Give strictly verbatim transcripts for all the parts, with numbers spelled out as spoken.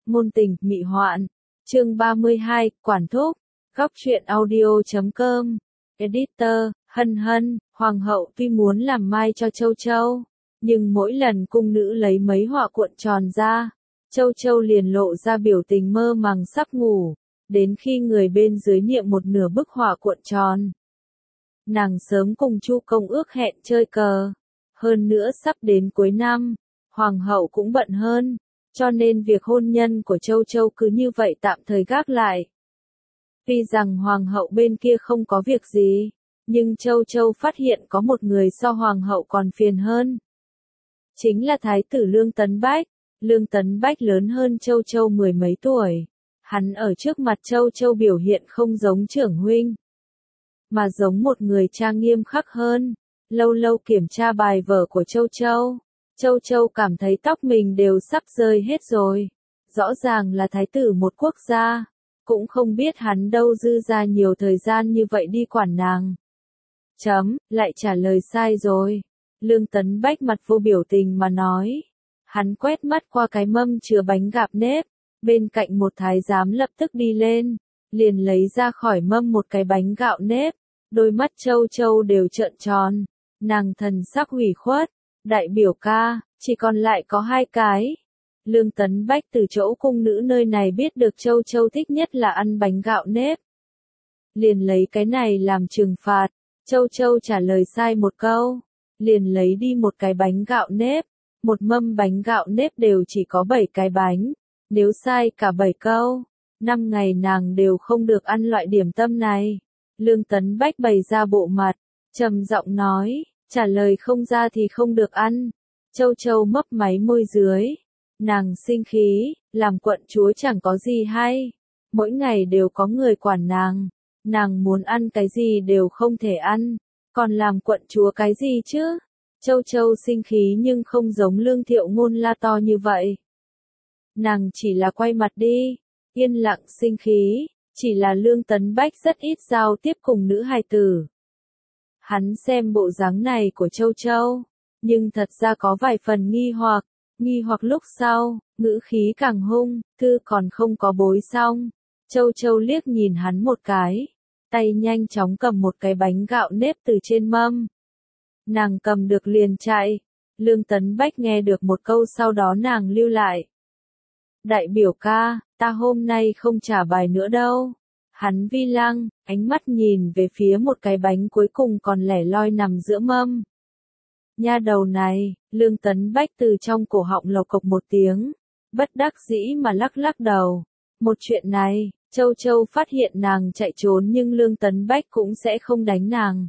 Ngôn tình, mị hoạn. Chương ba mươi hai, Quản thúc. Góc truyện audio chấm com. Editor, Hân Hân, Hoàng hậu tuy muốn làm mai cho Châu Châu, nhưng mỗi lần cung nữ lấy mấy họa cuộn tròn ra, Châu Châu liền lộ ra biểu tình mơ màng sắp ngủ, đến khi người bên dưới niệm một nửa bức họa cuộn tròn. Nàng sớm cùng Chu Công ước hẹn chơi cờ, hơn nữa sắp đến cuối năm, Hoàng hậu cũng bận hơn, cho nên việc hôn nhân của Châu Châu cứ như vậy tạm thời gác lại. Tuy rằng Hoàng hậu bên kia không có việc gì, nhưng Châu Châu phát hiện có một người so Hoàng hậu còn phiền hơn. Chính là Thái tử Lương Tấn Bách. Lương Tấn Bách lớn hơn Châu Châu mười mấy tuổi. Hắn ở trước mặt Châu Châu biểu hiện không giống trưởng huynh, mà giống một người cha nghiêm khắc hơn, lâu lâu kiểm tra bài vở của Châu Châu. Châu Châu cảm thấy tóc mình đều sắp rơi hết rồi. Rõ ràng là thái tử một quốc gia, cũng không biết hắn đâu dư ra nhiều thời gian như vậy đi quản nàng. Chấm, lại trả lời sai rồi. Lương Tấn Bách mặt vô biểu tình mà nói. Hắn quét mắt qua cái mâm chứa bánh gạp nếp, bên cạnh một thái giám lập tức đi lên, liền lấy ra khỏi mâm một cái bánh gạo nếp, đôi mắt Châu Châu đều trợn tròn, nàng thần sắc hủy khuất, đại biểu ca, chỉ còn lại có hai cái. Lương Tấn Bách từ chỗ cung nữ nơi này biết được Châu Châu thích nhất là ăn bánh gạo nếp, liền lấy cái này làm trừng phạt. Châu Châu trả lời sai một câu, liền lấy đi một cái bánh gạo nếp. Một mâm bánh gạo nếp đều chỉ có bảy cái bánh, nếu sai cả bảy câu, năm ngày nàng đều không được ăn loại điểm tâm này. Lương Tấn Bách bày ra bộ mặt, trầm giọng nói, trả lời không ra thì không được ăn. Châu Châu mấp máy môi dưới, nàng sinh khí, làm quận chúa chẳng có gì hay, mỗi ngày đều có người quản nàng, nàng muốn ăn cái gì đều không thể ăn, còn làm quận chúa cái gì chứ? Châu Châu sinh khí nhưng không giống Lương Thiệu Ngôn la to như vậy. Nàng chỉ là quay mặt đi, yên lặng sinh khí, chỉ là Lương Tấn Bách rất ít giao tiếp cùng nữ hài tử. Hắn xem bộ dáng này của Châu Châu, nhưng thật ra có vài phần nghi hoặc, nghi hoặc lúc sau, ngữ khí càng hung, thư còn không có bối xong. Châu Châu liếc nhìn hắn một cái, tay nhanh chóng cầm một cái bánh gạo nếp từ trên mâm. Nàng cầm được liền chạy, Lương Tấn Bách nghe được một câu sau đó nàng lưu lại. Đại biểu ca, ta hôm nay không trả bài nữa đâu. Hắn vi lăng, ánh mắt nhìn về phía một cái bánh cuối cùng còn lẻ loi nằm giữa mâm. Nha đầu này, Lương Tấn Bách từ trong cổ họng lộc cộc một tiếng, bất đắc dĩ mà lắc lắc đầu. Một chuyện này, Châu Châu phát hiện nàng chạy trốn nhưng Lương Tấn Bách cũng sẽ không đánh nàng.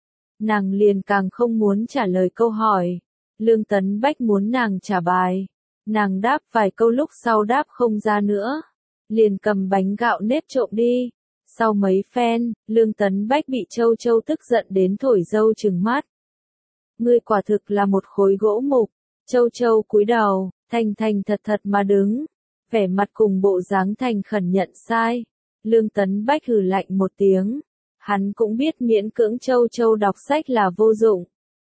Nàng liền càng không muốn trả lời câu hỏi. Lương Tấn Bách muốn nàng trả bài. Nàng đáp vài câu lúc sau đáp không ra nữa. Liền cầm bánh gạo nếp trộm đi. Sau mấy phen, Lương Tấn Bách bị Châu Châu tức giận đến thổi dâu trừng mắt. Ngươi quả thực là một khối gỗ mục. Châu Châu cúi đầu, thành thành thật thật mà đứng. Vẻ mặt cùng bộ dáng thành khẩn nhận sai. Lương Tấn Bách hừ lạnh một tiếng. Hắn cũng biết miễn cưỡng Châu Châu đọc sách là vô dụng.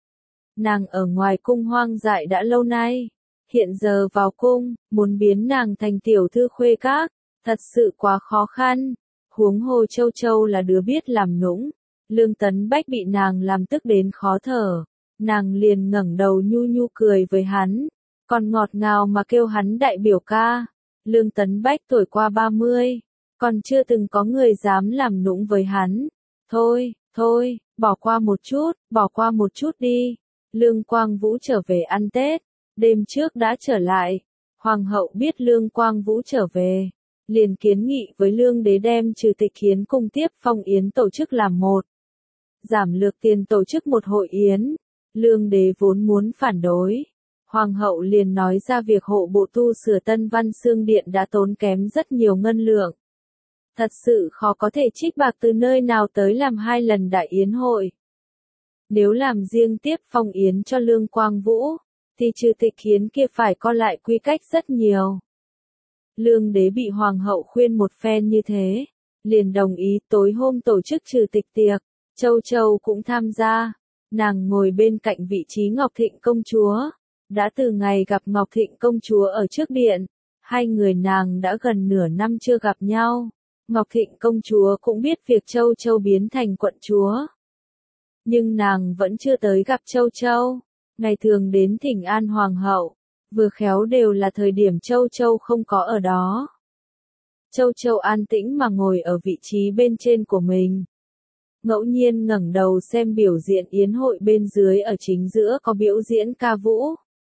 Nàng ở ngoài cung hoang dại đã lâu nay. Hiện giờ vào cung, muốn biến nàng thành tiểu thư khuê các, thật sự quá khó khăn. Huống hồ Châu Châu là đứa biết làm nũng. Lương Tấn Bách bị nàng làm tức đến khó thở. Nàng liền ngẩng đầu nhu nhu cười với hắn. Còn ngọt ngào mà kêu hắn đại biểu ca. Lương Tấn Bách tuổi qua ba mươi. Còn chưa từng có người dám làm nũng với hắn. Thôi, thôi, bỏ qua một chút, bỏ qua một chút đi. Lương Quang Vũ trở về ăn Tết, đêm trước đã trở lại. Hoàng hậu biết Lương Quang Vũ trở về, liền kiến nghị với Lương Đế đem trừ tịch hiến cung tiếp phong yến tổ chức làm một. Giảm lược tiền tổ chức một hội yến. Lương Đế vốn muốn phản đối. Hoàng hậu liền nói ra việc hộ bộ tu sửa Tân Văn Xương Điện đã tốn kém rất nhiều ngân lượng. Thật sự khó có thể trích bạc từ nơi nào tới làm hai lần đại yến hội. Nếu làm riêng tiếp phong yến cho Lương Quang Vũ, thì trừ tịch hiến kia phải co lại quy cách rất nhiều. Lương Đế bị Hoàng hậu khuyên một phen như thế, liền đồng ý tối hôm tổ chức trừ tịch tiệc. Châu Châu cũng tham gia, nàng ngồi bên cạnh vị trí Ngọc Thịnh công chúa. Đã từ ngày gặp Ngọc Thịnh công chúa ở trước điện, Hai người nàng đã gần nửa năm chưa gặp nhau. Ngọc Thịnh công chúa cũng biết việc Châu Châu biến thành quận chúa. Nhưng nàng vẫn chưa tới gặp Châu Châu. Ngày thường đến thỉnh an hoàng hậu, vừa khéo đều là thời điểm Châu Châu không có ở đó. Châu Châu an tĩnh mà ngồi ở vị trí bên trên của mình. Ngẫu nhiên ngẩng đầu xem biểu diễn yến hội bên dưới, ở chính giữa có biểu diễn ca vũ.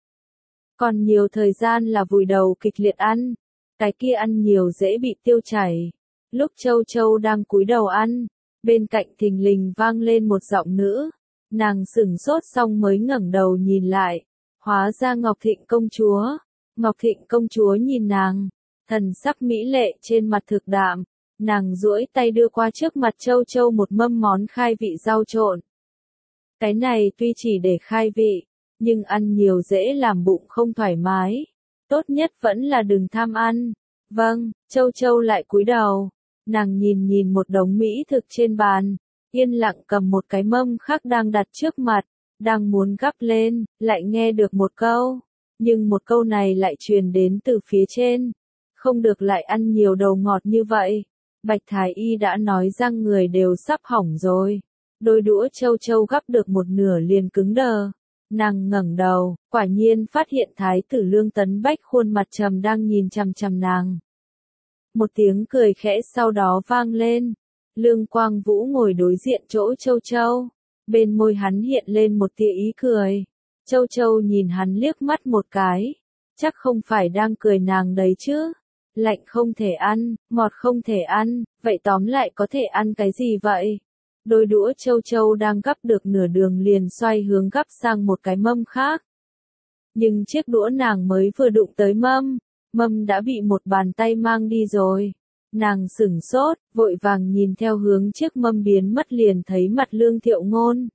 Còn nhiều thời gian là vùi đầu kịch liệt ăn. Cái kia ăn nhiều dễ bị tiêu chảy. Lúc Châu Châu đang cúi đầu ăn, bên cạnh thình lình vang lên một giọng nữ. Nàng sửng sốt xong mới ngẩng đầu nhìn lại. Hóa ra Ngọc Thịnh công chúa. Ngọc Thịnh công chúa nhìn nàng, thần sắc mỹ lệ trên mặt thực đạm. Nàng duỗi tay đưa qua trước mặt Châu Châu một mâm món khai vị rau trộn. Cái này tuy chỉ để khai vị, nhưng ăn nhiều dễ làm bụng không thoải mái. Tốt nhất vẫn là đừng tham ăn. Vâng, Châu Châu lại cúi đầu. Nàng nhìn nhìn một đống mỹ thực trên bàn, yên lặng cầm một cái mâm khác đang đặt trước mặt, đang muốn gắp lên, lại nghe được một câu. Nhưng một câu này lại truyền đến từ phía trên. Không được lại ăn nhiều đầu ngọt như vậy. Bạch Thái Y đã nói răng người đều sắp hỏng rồi. Đôi đũa Châu Châu gắp được một nửa liền cứng đờ. Nàng ngẩng đầu, quả nhiên phát hiện Thái tử Lương Tấn Bách khuôn mặt trầm đang nhìn chằm chằm nàng. Một tiếng cười khẽ sau đó vang lên. Lương Quang Vũ ngồi đối diện chỗ Châu Châu. Bên môi hắn hiện lên một tia ý cười. Châu Châu nhìn hắn liếc mắt một cái. Chắc không phải đang cười nàng đấy chứ. Lạnh không thể ăn, ngọt không thể ăn, vậy tóm lại có thể ăn cái gì vậy? Đôi đũa Châu Châu đang gắp được nửa đường liền xoay hướng gắp sang một cái mâm khác. Nhưng chiếc đũa nàng mới vừa đụng tới mâm, mâm đã bị một bàn tay mang đi rồi. Nàng sửng sốt, vội vàng nhìn theo hướng chiếc mâm biến mất liền thấy mặt Lương Thiệu Ngôn.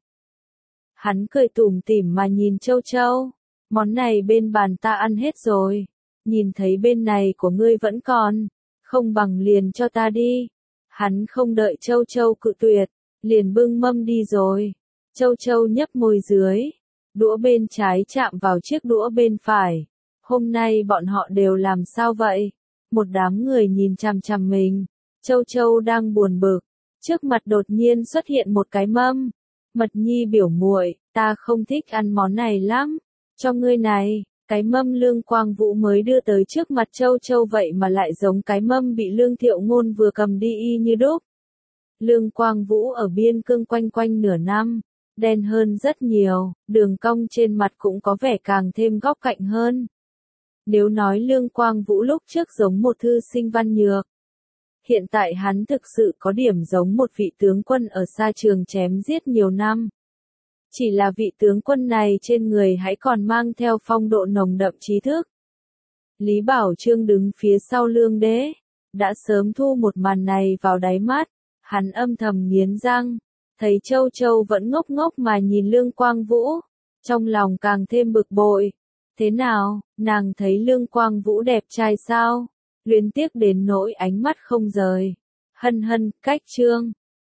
Hắn cười tủm tỉm mà nhìn Châu Châu, món này bên bàn ta ăn hết rồi. Nhìn thấy bên này của ngươi vẫn còn, không bằng liền cho ta đi. Hắn không đợi Châu Châu cự tuyệt, liền bưng mâm đi rồi. Châu Châu nhấp môi dưới, đũa bên trái chạm vào chiếc đũa bên phải. Hôm nay bọn họ đều làm sao vậy? Một đám người nhìn chằm chằm mình. Châu Châu đang buồn bực, trước mặt đột nhiên xuất hiện một cái mâm. Mật Nhi biểu muội, ta không thích ăn món này lắm, cho ngươi này. Cái mâm Lương Quang Vũ mới đưa tới trước mặt Châu Châu vậy mà lại giống cái mâm bị Lương Thiệu Ngôn vừa cầm đi y như đúc. Lương Quang Vũ ở biên cương quanh quanh nửa năm, đen hơn rất nhiều, đường cong trên mặt cũng có vẻ càng thêm góc cạnh hơn. Nếu nói Lương Quang Vũ lúc trước giống một thư sinh văn nhược, hiện tại hắn thực sự có điểm giống một vị tướng quân ở xa trường chém giết nhiều năm. Chỉ là vị tướng quân này trên người hãy còn mang theo phong độ nồng đậm trí thức. Lý Bảo Trương đứng phía sau Lương Đế, đã sớm thu một màn này vào đáy mắt, hắn âm thầm nghiến răng, thấy Châu Châu vẫn ngốc ngốc mà nhìn Lương Quang Vũ, trong lòng càng thêm bực bội. Thế nào, nàng thấy Lương Quang Vũ đẹp trai sao? Luyến tiếc đến nỗi ánh mắt không rời. Hân hân, cách chương.